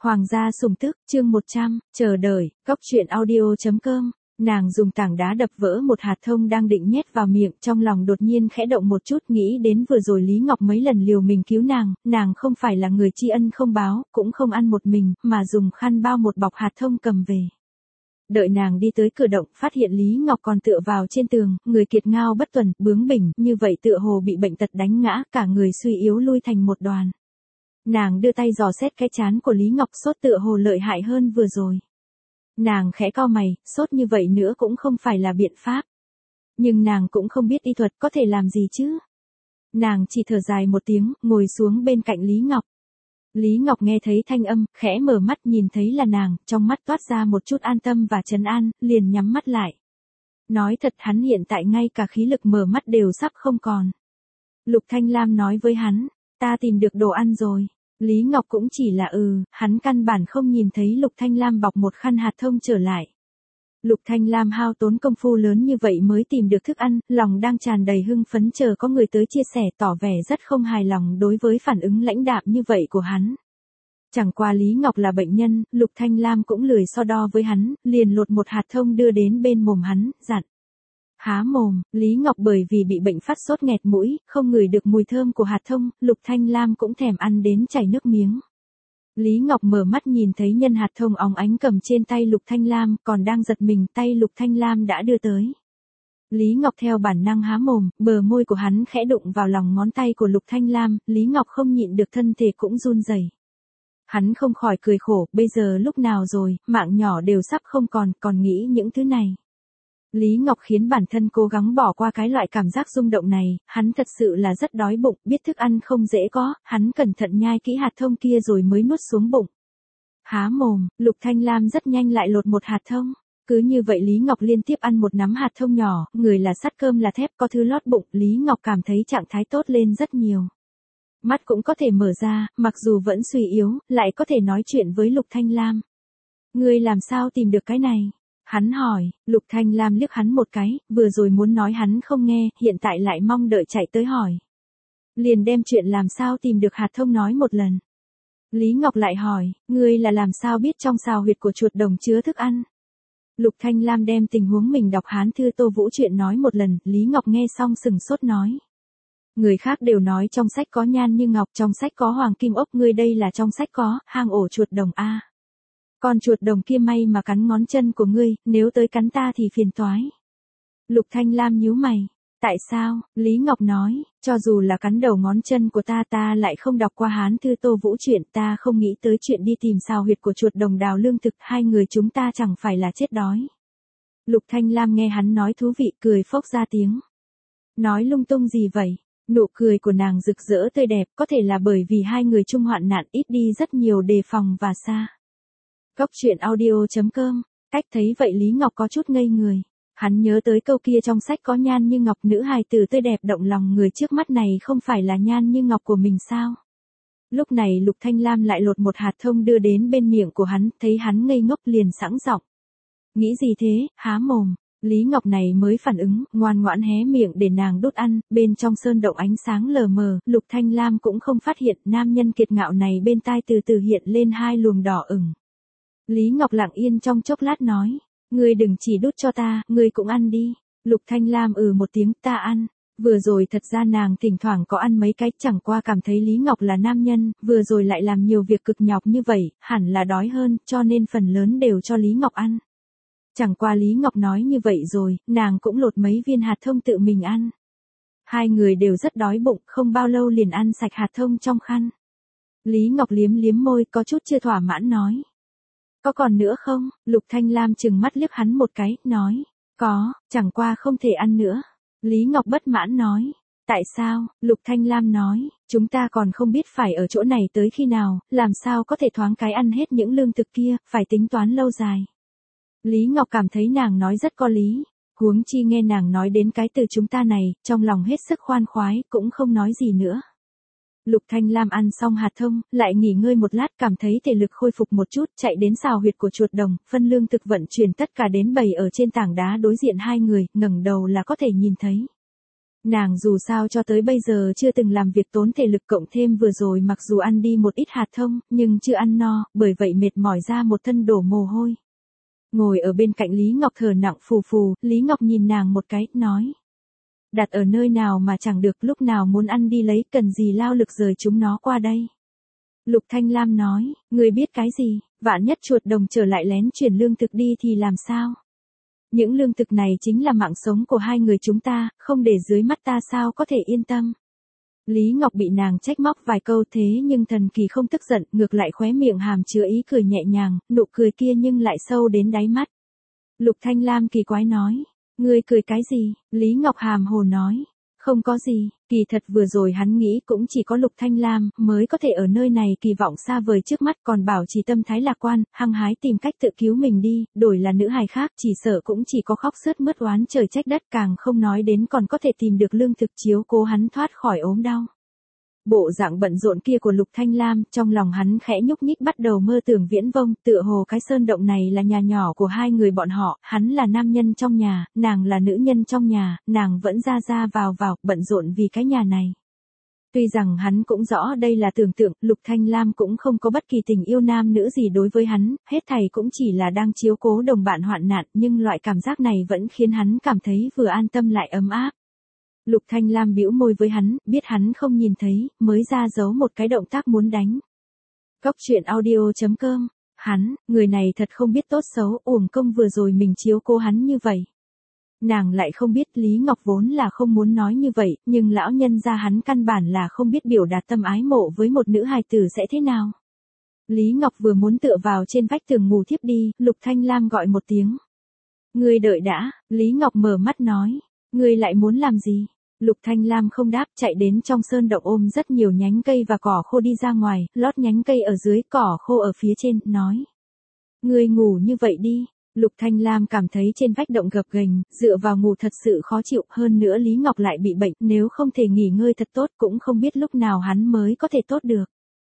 Hoàng gia sủng tức, chương 100, chờ đợi, góc truyện audio.com. Nàng dùng tảng đá đập vỡ một hạt thông đang định nhét vào miệng, trong lòng đột nhiên khẽ động một chút, nghĩ đến vừa rồi Lý Ngọc mấy lần liều mình cứu nàng không phải là người tri ân không báo, cũng không ăn một mình, mà dùng khăn bao một bọc hạt thông cầm về. Đợi nàng đi tới cửa động, phát hiện Lý Ngọc còn tựa vào trên tường, người kiệt ngao bất tuần, bướng bỉnh, như vậy tựa hồ bị bệnh tật đánh ngã, cả người suy yếu lui thành một đoàn. Nàng đưa tay dò xét cái trán của Lý Ngọc, sốt tựa hồ lợi hại hơn vừa rồi. Nàng khẽ cau mày, sốt như vậy nữa cũng không phải là biện pháp. Nhưng nàng cũng không biết y thuật có thể làm gì chứ. Nàng chỉ thở dài một tiếng, ngồi xuống bên cạnh Lý Ngọc. Lý Ngọc nghe thấy thanh âm, khẽ mở mắt nhìn thấy là nàng, trong mắt toát ra một chút an tâm và trấn an, liền nhắm mắt lại. Nói thật hắn hiện tại ngay cả khí lực mở mắt đều sắp không còn. Lục Thanh Lam nói với hắn, ta tìm được đồ ăn rồi. Lý Ngọc cũng chỉ là hắn căn bản không nhìn thấy Lục Thanh Lam bọc một khăn hạt thông trở lại. Lục Thanh Lam hao tốn công phu lớn như vậy mới tìm được thức ăn, lòng đang tràn đầy hưng phấn chờ có người tới chia sẻ, tỏ vẻ rất không hài lòng đối với phản ứng lãnh đạm như vậy của hắn. Chẳng qua Lý Ngọc là bệnh nhân, Lục Thanh Lam cũng lười so đo với hắn, liền lột một hạt thông đưa đến bên mồm hắn, dặn. Há mồm, Lý Ngọc bởi vì bị bệnh phát sốt nghẹt mũi, không ngửi được mùi thơm của hạt thông, Lục Thanh Lam cũng thèm ăn đến chảy nước miếng. Lý Ngọc mở mắt nhìn thấy nhân hạt thông óng ánh cầm trên tay Lục Thanh Lam, còn đang giật mình, tay Lục Thanh Lam đã đưa tới. Lý Ngọc theo bản năng há mồm, bờ môi của hắn khẽ đụng vào lòng ngón tay của Lục Thanh Lam, Lý Ngọc không nhịn được thân thể cũng run rẩy. Hắn không khỏi cười khổ, bây giờ lúc nào rồi, mạng nhỏ đều sắp không còn nghĩ những thứ này. Lý Ngọc khiến bản thân cố gắng bỏ qua cái loại cảm giác rung động này, hắn thật sự là rất đói bụng, biết thức ăn không dễ có, hắn cẩn thận nhai kỹ hạt thông kia rồi mới nuốt xuống bụng. Há mồm, Lục Thanh Lam rất nhanh lại lột một hạt thông. Cứ như vậy Lý Ngọc liên tiếp ăn một nắm hạt thông nhỏ, người là sắt cơm là thép, có thứ lót bụng, Lý Ngọc cảm thấy trạng thái tốt lên rất nhiều. Mắt cũng có thể mở ra, mặc dù vẫn suy yếu, lại có thể nói chuyện với Lục Thanh Lam. Ngươi làm sao tìm được cái này? Hắn hỏi, Lục Thanh Lam liếc hắn một cái, vừa rồi muốn nói hắn không nghe, hiện tại lại mong đợi chạy tới hỏi. Liền đem chuyện làm sao tìm được hạt thông nói một lần. Lý Ngọc lại hỏi, ngươi là làm sao biết trong sào huyệt của chuột đồng chứa thức ăn? Lục Thanh Lam đem tình huống mình đọc Hán thư Tô Vũ chuyện nói một lần, Lý Ngọc nghe xong sừng sốt nói. Người khác đều nói trong sách có nhan như ngọc, trong sách có hoàng kim ốc, ngươi đây là trong sách có hang ổ chuột đồng a. Con chuột đồng kia may mà cắn ngón chân của ngươi, nếu tới cắn ta thì phiền toái. Lục Thanh Lam nhíu mày. Tại sao? Lý Ngọc nói, cho dù là cắn đầu ngón chân của ta lại không đọc qua Hán thư Tô Vũ chuyện, ta không nghĩ tới chuyện đi tìm sào huyệt của chuột đồng đào lương thực, hai người chúng ta chẳng phải là chết đói. Lục Thanh Lam nghe hắn nói thú vị, cười phốc ra tiếng. Nói lung tung gì vậy? Nụ cười của nàng rực rỡ tươi đẹp, có thể là bởi vì hai người chung hoạn nạn, ít đi rất nhiều đề phòng và xa. Góc truyện audio.com. Cách thấy vậy Lý Ngọc có chút ngây người. Hắn nhớ tới câu kia trong sách có nhan như ngọc, nữ hài tử tươi đẹp động lòng người trước mắt này không phải là nhan như ngọc của mình sao? Lúc này Lục Thanh Lam lại lột một hạt thông đưa đến bên miệng của hắn, thấy hắn ngây ngốc liền sẵn giọng. Nghĩ gì thế, há mồm. Lý Ngọc này mới phản ứng, ngoan ngoãn hé miệng để nàng đút ăn, bên trong sơn động ánh sáng lờ mờ, Lục Thanh Lam cũng không phát hiện, nam nhân kiệt ngạo này bên tai từ từ hiện lên hai luồng đỏ ửng. Lý Ngọc lặng yên trong chốc lát nói, ngươi đừng chỉ đút cho ta, ngươi cũng ăn đi. Lục Thanh Lam một tiếng, ta ăn. Vừa rồi thật ra nàng thỉnh thoảng có ăn mấy cái, chẳng qua cảm thấy Lý Ngọc là nam nhân, vừa rồi lại làm nhiều việc cực nhọc như vậy, hẳn là đói hơn, cho nên phần lớn đều cho Lý Ngọc ăn. Chẳng qua Lý Ngọc nói như vậy rồi, nàng cũng lột mấy viên hạt thông tự mình ăn. Hai người đều rất đói bụng, không bao lâu liền ăn sạch hạt thông trong khăn. Lý Ngọc liếm liếm môi, có chút chưa thỏa mãn nói. Có còn nữa không? Lục Thanh Lam chừng mắt liếc hắn một cái, nói. Có, chẳng qua không thể ăn nữa. Lý Ngọc bất mãn nói. Tại sao? Lục Thanh Lam nói. Chúng ta còn không biết phải ở chỗ này tới khi nào, làm sao có thể thoáng cái ăn hết những lương thực kia, phải tính toán lâu dài. Lý Ngọc cảm thấy nàng nói rất có lý. Huống chi nghe nàng nói đến cái từ chúng ta này, trong lòng hết sức khoan khoái, cũng không nói gì nữa. Lục Thanh Lam ăn xong hạt thông, lại nghỉ ngơi một lát, cảm thấy thể lực khôi phục một chút, chạy đến sào huyệt của chuột đồng, phân lương thực vận chuyển tất cả đến bầy ở trên tảng đá đối diện hai người, ngẩng đầu là có thể nhìn thấy. Nàng dù sao cho tới bây giờ chưa từng làm việc tốn thể lực, cộng thêm vừa rồi mặc dù ăn đi một ít hạt thông, nhưng chưa ăn no, bởi vậy mệt mỏi ra một thân đổ mồ hôi. Ngồi ở bên cạnh Lý Ngọc thở nặng phù phù, Lý Ngọc nhìn nàng một cái, nói. Đặt ở nơi nào mà chẳng được, lúc nào muốn ăn đi lấy, cần gì lao lực rời chúng nó qua đây. Lục Thanh Lam nói, ngươi biết cái gì, vạn nhất chuột đồng trở lại lén chuyển lương thực đi thì làm sao? Những lương thực này chính là mạng sống của hai người chúng ta, không để dưới mắt ta sao có thể yên tâm. Lý Ngọc bị nàng trách móc vài câu thế nhưng thần kỳ không tức giận, ngược lại khóe miệng hàm chứa ý cười nhẹ nhàng, nụ cười kia nhưng lại sâu đến đáy mắt. Lục Thanh Lam kỳ quái nói, ngươi cười cái gì? Lý Ngọc hàm hồ nói, không có gì, kỳ thật vừa rồi hắn nghĩ cũng chỉ có Lục Thanh Lam mới có thể ở nơi này kỳ vọng xa vời trước mắt, còn bảo trì tâm thái lạc quan, hăng hái tìm cách tự cứu mình đi, đổi là nữ hài khác chỉ sợ cũng chỉ có khóc sướt mướt oán trời trách đất, càng không nói đến còn có thể tìm được lương thực chiếu cố hắn thoát khỏi ốm đau. Bộ dạng bận rộn kia của Lục Thanh Lam, trong lòng hắn khẽ nhúc nhích bắt đầu mơ tưởng viễn vông, tựa hồ cái sơn động này là nhà nhỏ của hai người bọn họ, hắn là nam nhân trong nhà, nàng là nữ nhân trong nhà, nàng vẫn ra ra vào vào, bận rộn vì cái nhà này. Tuy rằng hắn cũng rõ đây là tưởng tượng, Lục Thanh Lam cũng không có bất kỳ tình yêu nam nữ gì đối với hắn, hết thảy cũng chỉ là đang chiếu cố đồng bạn hoạn nạn, nhưng loại cảm giác này vẫn khiến hắn cảm thấy vừa an tâm lại ấm áp. Lục Thanh Lam bĩu môi với hắn, biết hắn không nhìn thấy, mới ra giấu một cái động tác muốn đánh. Cóc truyện audio.com, hắn, người này thật không biết tốt xấu, uổng công vừa rồi mình chiếu cố hắn như vậy. Nàng lại không biết Lý Ngọc vốn là không muốn nói như vậy, nhưng lão nhân gia hắn căn bản là không biết biểu đạt tâm ái mộ với một nữ hài tử sẽ thế nào. Lý Ngọc vừa muốn tựa vào trên vách tường ngủ thiếp đi, Lục Thanh Lam gọi một tiếng. Ngươi đợi đã, Lý Ngọc mở mắt nói, ngươi lại muốn làm gì? Lục Thanh Lam không đáp, chạy đến trong sơn động ôm rất nhiều nhánh cây và cỏ khô đi ra ngoài, lót nhánh cây ở dưới, cỏ khô ở phía trên, nói. Ngươi ngủ như vậy đi. Lục Thanh Lam cảm thấy trên vách động gập ghềnh, dựa vào ngủ thật sự khó chịu, hơn nữa Lý Ngọc lại bị bệnh, nếu không thể nghỉ ngơi thật tốt cũng không biết lúc nào hắn mới có thể tốt được.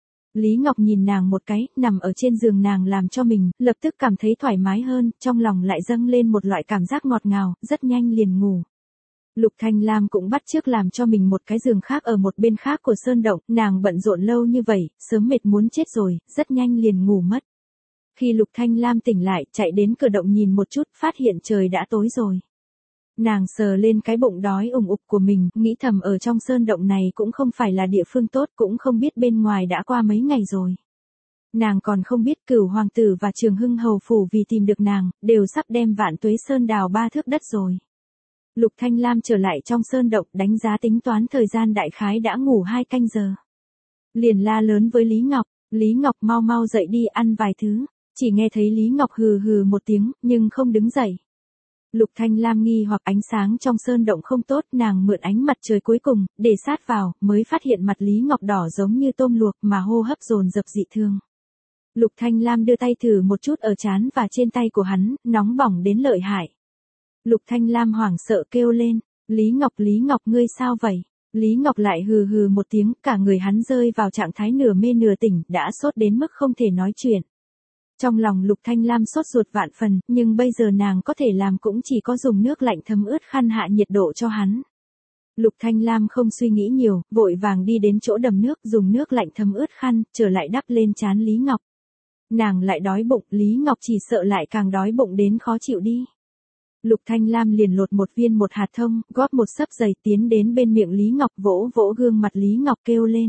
Lý Ngọc nhìn nàng một cái, nằm ở trên giường nàng làm cho mình, lập tức cảm thấy thoải mái hơn, trong lòng lại dâng lên một loại cảm giác ngọt ngào, rất nhanh liền ngủ. Lục Thanh Lam cũng bắt chước làm cho mình một cái giường khác ở một bên khác của sơn động, nàng bận rộn lâu như vậy, sớm mệt muốn chết rồi, rất nhanh liền ngủ mất. Khi Lục Thanh Lam tỉnh lại, chạy đến cửa động nhìn một chút, phát hiện trời đã tối rồi. Nàng sờ lên cái bụng đói ủng ục của mình, nghĩ thầm ở trong sơn động này cũng không phải là địa phương tốt, cũng không biết bên ngoài đã qua mấy ngày rồi. Nàng còn không biết Cửu hoàng tử và Trường Hưng hầu phủ vì tìm được nàng, đều sắp đem Vạn Tuế Sơn đào 3 thước đất rồi. Lục Thanh Lam trở lại trong sơn động, đánh giá tính toán thời gian đại khái đã ngủ 2 canh giờ. Liền la lớn với Lý Ngọc mau mau dậy đi ăn vài thứ, chỉ nghe thấy Lý Ngọc hừ hừ một tiếng, nhưng không đứng dậy. Lục Thanh Lam nghi hoặc ánh sáng trong sơn động không tốt, nàng mượn ánh mặt trời cuối cùng, để sát vào, mới phát hiện mặt Lý Ngọc đỏ giống như tôm luộc mà hô hấp dồn dập dị thường. Lục Thanh Lam đưa tay thử một chút ở trán và trên tay của hắn, nóng bỏng đến lợi hại. Lục Thanh Lam hoảng sợ kêu lên, Lý Ngọc ngươi sao vậy? Lý Ngọc lại hừ hừ một tiếng, cả người hắn rơi vào trạng thái nửa mê nửa tỉnh, đã sốt đến mức không thể nói chuyện. Trong lòng Lục Thanh Lam sốt ruột vạn phần, nhưng bây giờ nàng có thể làm cũng chỉ có dùng nước lạnh thấm ướt khăn hạ nhiệt độ cho hắn. Lục Thanh Lam không suy nghĩ nhiều, vội vàng đi đến chỗ đầm nước, dùng nước lạnh thấm ướt khăn, trở lại đắp lên trán Lý Ngọc. Nàng lại đói bụng, Lý Ngọc chỉ sợ lại càng đói bụng đến khó chịu đi. Lục Thanh Lam liền lột một hạt thông, góp một xấp giày tiến đến bên miệng Lý Ngọc, vỗ vỗ gương mặt Lý Ngọc kêu lên.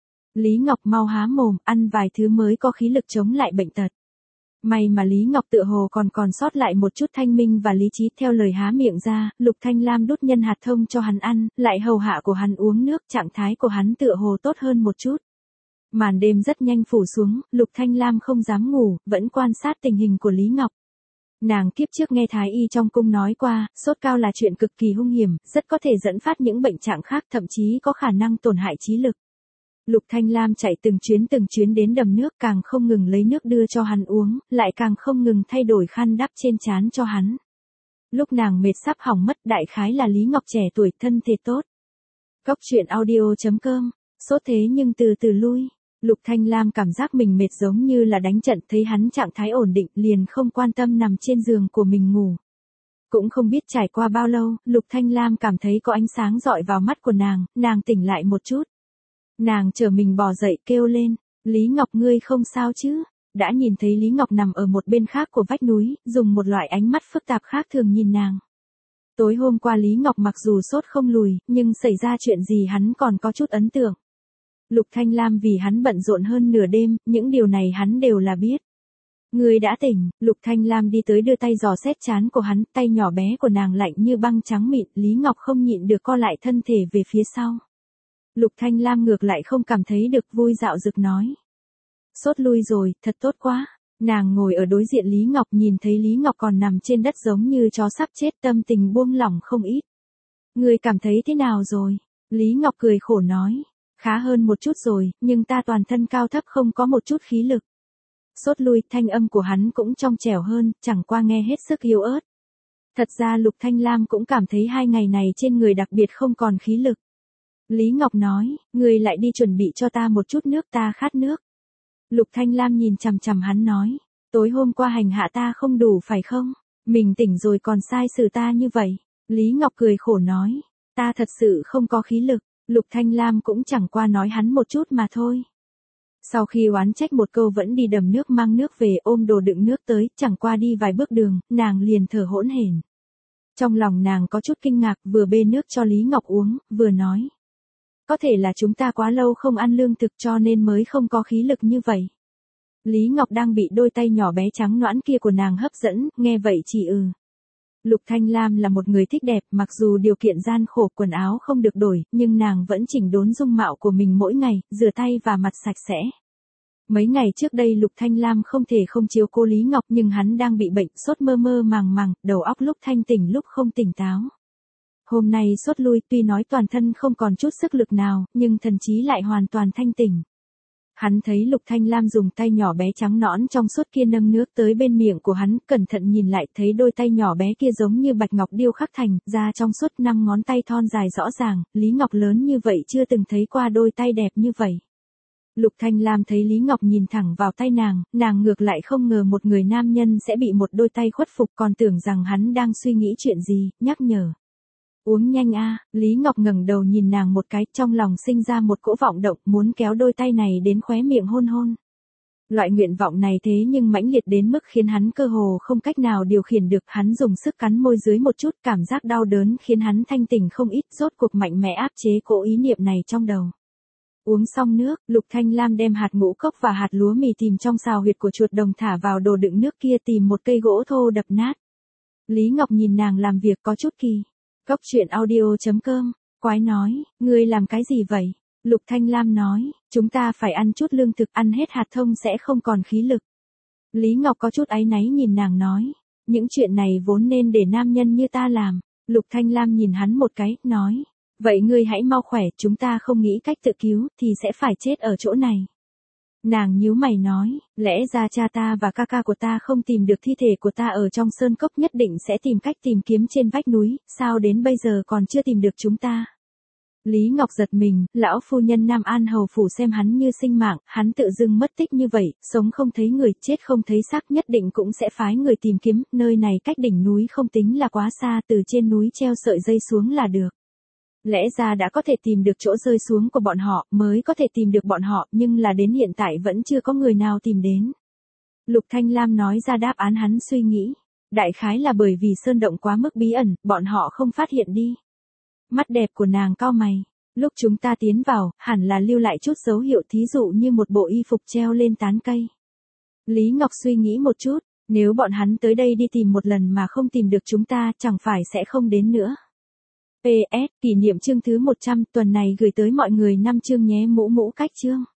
Lý Ngọc mau há mồm, ăn vài thứ mới có khí lực chống lại bệnh tật. May mà Lý Ngọc tựa hồ còn sót lại một chút thanh minh và lý trí, theo lời há miệng ra, Lục Thanh Lam đút nhân hạt thông cho hắn ăn, lại hầu hạ của hắn uống nước, trạng thái của hắn tựa hồ tốt hơn một chút. Màn đêm rất nhanh phủ xuống, Lục Thanh Lam không dám ngủ, vẫn quan sát tình hình của Lý Ngọc. Nàng kiếp trước nghe Thái y trong cung nói qua, sốt cao là chuyện cực kỳ hung hiểm, rất có thể dẫn phát những bệnh trạng khác, thậm chí có khả năng tổn hại trí lực. Lục Thanh Lam chạy từng chuyến đến đầm nước, càng không ngừng lấy nước đưa cho hắn uống, lại càng không ngừng thay đổi khăn đắp trên trán cho hắn. Lúc nàng mệt sắp hỏng mất, đại khái là Lý Ngọc trẻ tuổi, thân thể tốt. Cóc truyện audio.com, sốt thế nhưng từ từ lui. Lục Thanh Lam cảm giác mình mệt giống như là đánh trận, thấy hắn trạng thái ổn định, liền không quan tâm nằm trên giường của mình ngủ. Cũng không biết trải qua bao lâu, Lục Thanh Lam cảm thấy có ánh sáng dọi vào mắt của nàng tỉnh lại một chút. Nàng trở mình bò dậy kêu lên, Lý Ngọc ngươi không sao chứ? Đã nhìn thấy Lý Ngọc nằm ở một bên khác của vách núi, dùng một loại ánh mắt phức tạp khác thường nhìn nàng. Tối hôm qua Lý Ngọc mặc dù sốt không lùi, nhưng xảy ra chuyện gì hắn còn có chút ấn tượng. Lục Thanh Lam vì hắn bận rộn hơn nửa đêm, những điều này hắn đều là biết. Người đã tỉnh, Lục Thanh Lam đi tới đưa tay dò xét trán của hắn, tay nhỏ bé của nàng lạnh như băng trắng mịn, Lý Ngọc không nhịn được co lại thân thể về phía sau. Lục Thanh Lam ngược lại không cảm thấy được vui dạo dực nói. Sốt lui rồi, thật tốt quá. Nàng ngồi ở đối diện Lý Ngọc nhìn thấy Lý Ngọc còn nằm trên đất giống như chó sắp chết, tâm tình buông lỏng không ít. Người cảm thấy thế nào rồi? Lý Ngọc cười khổ nói. Khá hơn một chút rồi, nhưng ta toàn thân cao thấp không có một chút khí lực. Sốt lui, thanh âm của hắn cũng trong trẻo hơn, chẳng qua nghe hết sức yếu ớt. Thật ra Lục Thanh Lam cũng cảm thấy 2 ngày này trên người đặc biệt không còn khí lực. Lý Ngọc nói, người lại đi chuẩn bị cho ta một chút nước, ta khát nước. Lục Thanh Lam nhìn chằm chằm hắn nói, tối hôm qua hành hạ ta không đủ phải không? Mình tỉnh rồi còn sai xử ta như vậy. Lý Ngọc cười khổ nói, ta thật sự không có khí lực. Lục Thanh Lam cũng chẳng qua nói hắn một chút mà thôi. Sau khi oán trách một câu vẫn đi đầm nước mang nước về ôm đồ đựng nước tới, chẳng qua đi vài bước đường, nàng liền thở hỗn hển. Trong lòng nàng có chút kinh ngạc, vừa bê nước cho Lý Ngọc uống, vừa nói. Có thể là chúng ta quá lâu không ăn lương thực cho nên mới không có khí lực như vậy. Lý Ngọc đang bị đôi tay nhỏ bé trắng nõn kia của nàng hấp dẫn, nghe vậy chỉ Lục Thanh Lam là một người thích đẹp, mặc dù điều kiện gian khổ quần áo không được đổi, nhưng nàng vẫn chỉnh đốn dung mạo của mình mỗi ngày, rửa tay và mặt sạch sẽ. Mấy ngày trước đây Lục Thanh Lam không thể không chiếu cố Lý Ngọc nhưng hắn đang bị bệnh, sốt mơ mơ màng màng, đầu óc lúc thanh tỉnh lúc không tỉnh táo. Hôm nay sốt lui, tuy nói toàn thân không còn chút sức lực nào, nhưng thần trí lại hoàn toàn thanh tỉnh. Hắn thấy Lục Thanh Lam dùng tay nhỏ bé trắng nõn trong suốt kia nâng nước tới bên miệng của hắn, cẩn thận nhìn lại thấy đôi tay nhỏ bé kia giống như bạch ngọc điêu khắc thành, ra trong suốt 5 ngón tay thon dài rõ ràng, Lý Ngọc lớn như vậy chưa từng thấy qua đôi tay đẹp như vậy. Lục Thanh Lam thấy Lý Ngọc nhìn thẳng vào tay nàng ngược lại không ngờ một người nam nhân sẽ bị một đôi tay khuất phục, còn tưởng rằng hắn đang suy nghĩ chuyện gì, nhắc nhở. Uống nhanh a. Lý Ngọc ngẩng đầu nhìn nàng một cái, trong lòng sinh ra một cỗ vọng động, muốn kéo đôi tay này đến khóe miệng hôn hôn. Loại nguyện vọng này thế nhưng mãnh liệt đến mức khiến hắn cơ hồ không cách nào điều khiển được, hắn dùng sức cắn môi dưới một chút, cảm giác đau đớn khiến hắn thanh tỉnh không ít, rốt cuộc mạnh mẽ áp chế cỗ ý niệm này trong đầu. Uống xong nước, Lục Thanh Lam đem hạt ngũ cốc và hạt lúa mì tìm trong sào huyệt của chuột đồng thả vào đồ đựng nước kia, tìm một cây gỗ thô đập nát. Lý Ngọc nhìn nàng làm việc có chút kỳ. Góc truyện audio.com, quái nói, ngươi làm cái gì vậy? Lục Thanh Lam nói, chúng ta phải ăn chút lương thực, ăn hết hạt thông sẽ không còn khí lực. Lý Ngọc có chút áy náy nhìn nàng nói, những chuyện này vốn nên để nam nhân như ta làm. Lục Thanh Lam nhìn hắn một cái, nói, vậy ngươi hãy mau khỏe, chúng ta không nghĩ cách tự cứu, thì sẽ phải chết ở chỗ này. Nàng nhíu mày nói, lẽ ra cha ta và ca ca của ta không tìm được thi thể của ta ở trong sơn cốc, nhất định sẽ tìm cách tìm kiếm trên vách núi, sao đến bây giờ còn chưa tìm được chúng ta. Lý Ngọc giật mình, lão phu nhân Nam An hầu phủ xem hắn như sinh mạng, hắn tự dưng mất tích như vậy, sống không thấy người, chết không thấy xác, nhất định cũng sẽ phái người tìm kiếm, nơi này cách đỉnh núi không tính là quá xa, từ trên núi treo sợi dây xuống là được. Lẽ ra đã có thể tìm được chỗ rơi xuống của bọn họ, mới có thể tìm được bọn họ, nhưng là đến hiện tại vẫn chưa có người nào tìm đến. Lục Thanh Lam nói ra đáp án hắn suy nghĩ. Đại khái là bởi vì sơn động quá mức bí ẩn, bọn họ không phát hiện đi. Mắt đẹp của nàng cau mày. Lúc chúng ta tiến vào, hẳn là lưu lại chút dấu hiệu, thí dụ như một bộ y phục treo lên tán cây. Lý Ngọc suy nghĩ một chút, nếu bọn hắn tới đây đi tìm một lần mà không tìm được chúng ta, chẳng phải sẽ không đến nữa. PS, kỷ niệm chương thứ 100, tuần này gửi tới mọi người 5 chương nhé, mũ cách chương.